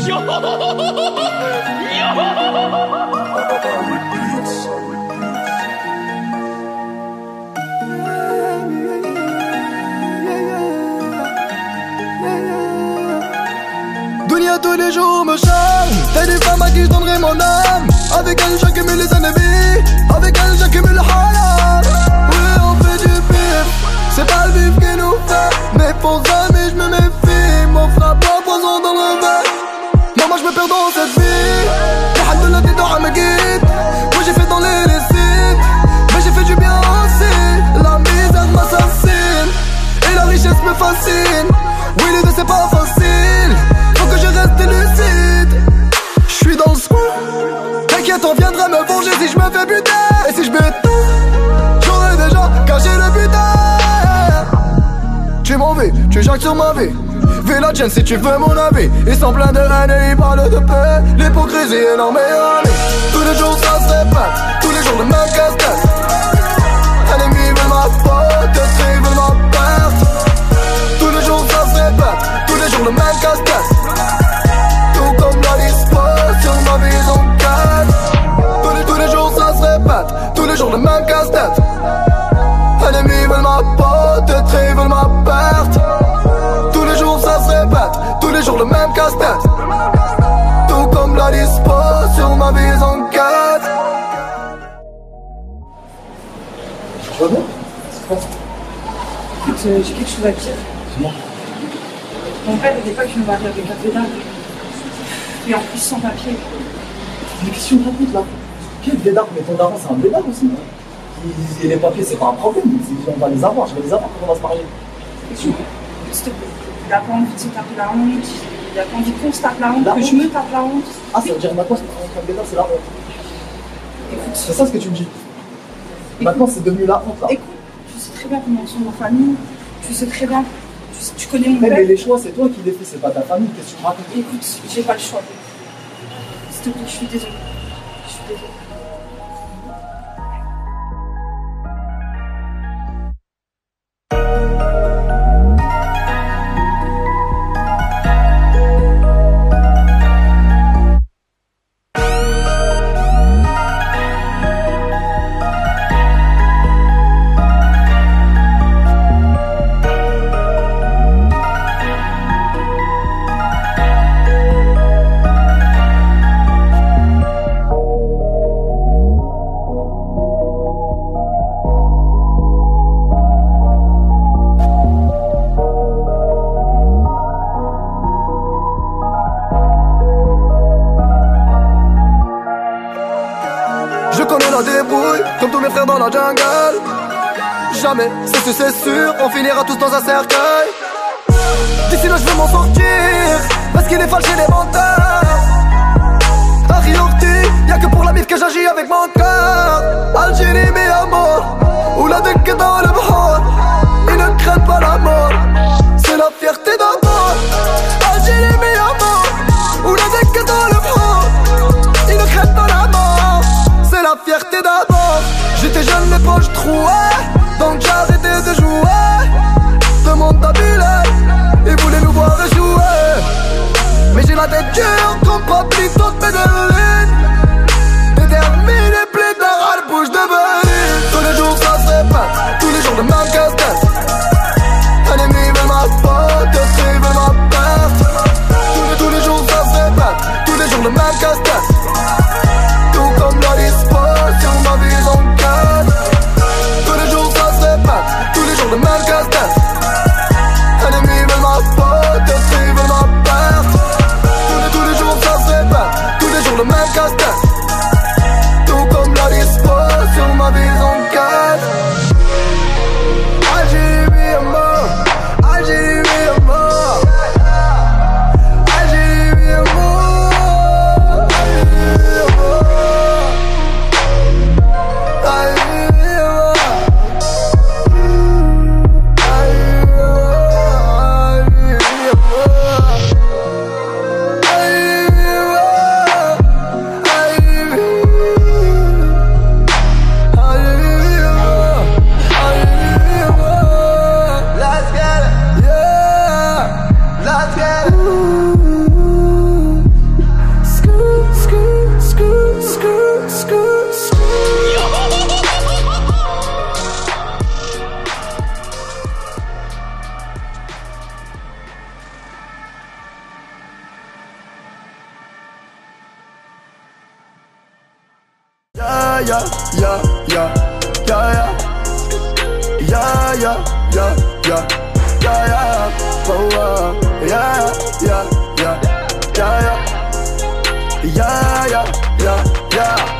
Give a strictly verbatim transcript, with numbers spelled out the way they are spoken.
Dunia tous les jours me charme. T'es des femmes à qui je donnerai mon âme. Avec elle j'accumule les ennemis. Avec elle j'accumule le halal. Oui on fait du bif. C'est pas le bif qui nous fait. Mes faux amis je me méfie. Mon frappe en poison dans le verre. Non moi je me perds dans cette vie. Alhamdoulilah t'es dans ma guide. Moi j'ai fait dans les récits. Mais j'ai fait du bien aussi. La misère m'assassine. Et la richesse me fascine. Oui les deux c'est pas facile. Faut que je reste lucide. J'suis dans le squat. T'inquiète on viendra me venger si je me fais buter. Et si je bute tout, j'aurais déjà caché le butin. Tu m'en veux, tu jacques sur ma vie. Fais la tienne si tu veux mon avis. Ils sont pleins de haine et ils parlent de paix. L'hypocrisie est leur meilleur ami. Tous les jours ça se répète. Tous les jours le même casse-tête. Ennemis veulent ma faute, ils veulent ma perte. Tous les jours ça se répète. Tous les jours le même casse-tête. Tout comme la dispo sur ma vie en quête. Tous les, tous les jours ça se répète. Tous les jours le même casse-tête. Ennemis veulent ma faute, ils veulent ma perte. Tous les jours ça se répète. Tous les jours le même casse-tête. Tout comme la dispo sur ma vie en quête. Tu vas bien? Écoute, euh, j'ai quelque chose à te dire. Dis-moi. Mon père il n'est pas qu'une mariée avec un pédale. Et en plus sans papier. Mais qu'est-ce que tu me racontes là? Quel bédard? Mais ton daron c'est un bédard aussi, non? Et les papiers c'est pas un problème, on va les avoir, je vais les avoir quand on va se marier. S'il te plaît. Il a pas envie de se taper la honte. Il a pas envie qu'on se tape la honte, La que honte. je me tape la honte. Ah ça veut dire maintenant c'est un bédard, c'est la honte. Écoute, C'est ça ce que tu me dis? Maintenant c'est devenu la honte là. écoute, tu sais très bien comment sont ma famille. Tu sais très bien. Tu, sais- tu connais mon Mais, père. mais les choix c'est toi qui les fais, c'est pas ta famille, qu'est-ce que tu me racontes? Écoute, j'ai pas le choix. S'il te plaît, je suis désolée. Je suis désolée. Je connais la débrouille, comme tous mes frères dans la jungle. Jamais, c'est sûr, c'est sûr, on finira tous dans un cercueil. D'ici là je veux m'en sortir, parce qu'il est fâché les menteurs. Harry Orti, y'a que pour la mif que j'agis avec mon cœur. Algérie mi amour, ou la deck dans le bord. Ils ne craignent pas la mort, c'est la fierté d'abord. Algérie mi amour, ou la deck dans le bord. Ils ne craignent pas la mort, c'est la fierté d'abord. J'étais jeune, les poches trouées, donc j'ai arrêté de jouer. Demande ta Bilal, ils voulaient nous voir échouer. Mais j'ai la tête dure comme Pablito de Medellin. Déterminé, plaidard à la bouche de Berlin. Tous les jours ça se répète, tous les jours le même casse-tête. Ennemis veulent ma faute, ils veulent ma perte. Tous les, tous les jours ça se répète, tous les jours le même casse-tête. Tout comme la dispo sur ma vie en quête. Tous les yeah, yeah, yeah, yeah, yeah, yeah, yeah, yeah, yeah, yeah, oh, uh, yeah, yeah, yeah, yeah, yeah, yeah, yeah, yeah, yeah.